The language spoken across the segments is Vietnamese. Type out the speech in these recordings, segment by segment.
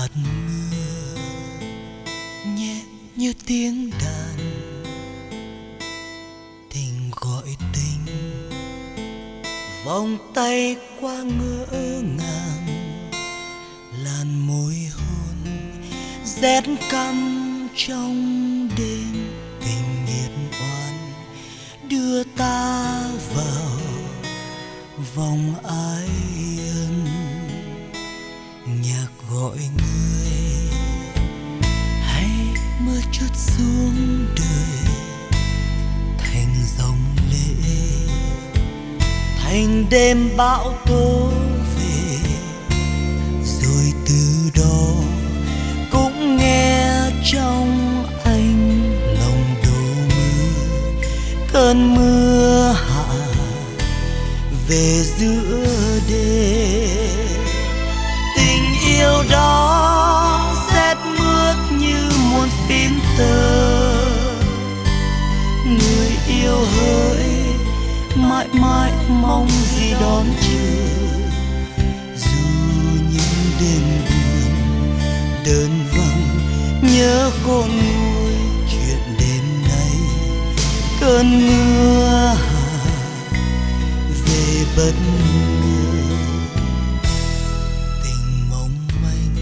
hạt mưa nhẹ như tiếng đàn, tình gọi tình, vòng tay qua ngỡ ngàng, làn môi hôn rét căm trong đêm tình nghiệt oan, đưa ta vào vòng ái ân. Nhạc gọi người hay mưa chút xuống đời, thành dòng lệ, thành đêm bão tố về. Rồi từ đó cũng nghe trong anh lòng đổ mưa, cơn mưa hạ về giữa đêm. Tình yêu đó rét mướt như muôn phím tơ, người yêu hỡi mãi mãi mong gì đón chờ. Dù những đêm buồn đơn vắng nhớ khôn nguôi chuyện đêm nay, cơn mưa hạ về bất ngờ. Tình mong manh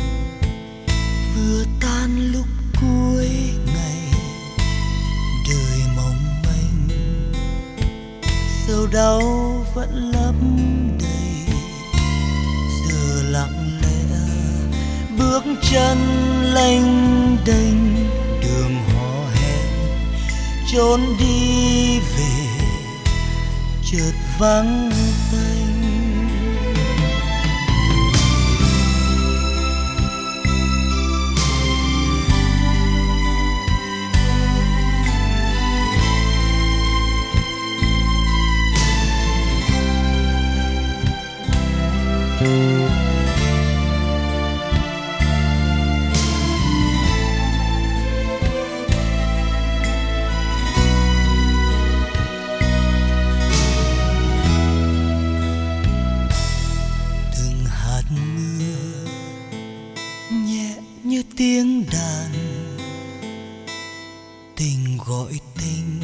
vừa tan lúc cuối ngày, đời mong manh sầu đau vẫn lấp đầy. Giờ lặng lẽ bước chân lênh đênh đường hò hẹn, trốn đi về chợt vắng tênh. Từng hạt mưa nhẹ như tiếng đàn, tình gọi tình,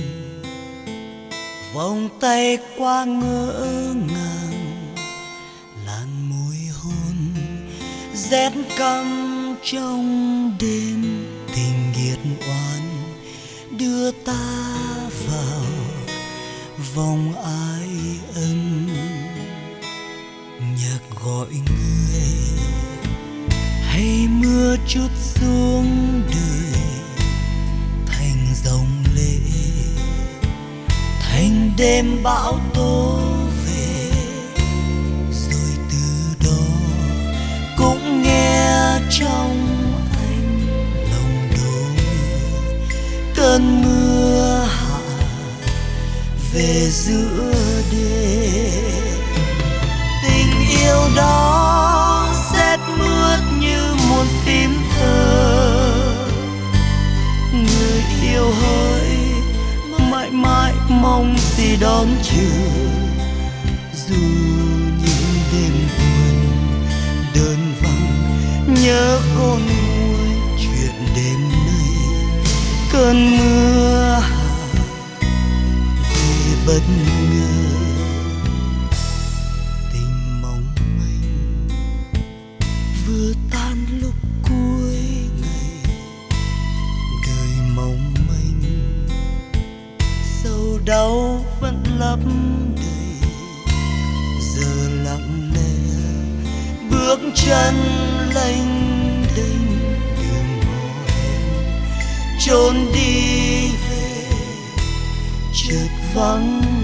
vòng tay qua ngỡ ngàng, làn môi hôn rét căm trong đêm tình nghiệt oan, đưa ta vào vòng ái ân. Nhạc gọi người hay mưa chút xuống đời, thành dòng lệ, thành đêm bão tố về. Rồi từ đó cũng nghe trong anh lòng đổ mưa, cơn mưa hạ về giữa đêm. Tình yêu đó rét mướt như muôn phím thơ, người yêu hỡi mãi mãi mong gì đón chờ. Dù những đêm buồn đơn vắng nhớ khôn nguôi chuyện đêm nay, cơn mưa hạ về bất ngờ. Tình mong manh vừa tan lúc cuối ngày, đời mong manh sầu đau vẫn lấp đầy. Giờ lặng lẽ bước chân lênh đênh đường hò hẹn, trốn đi về chợt vắng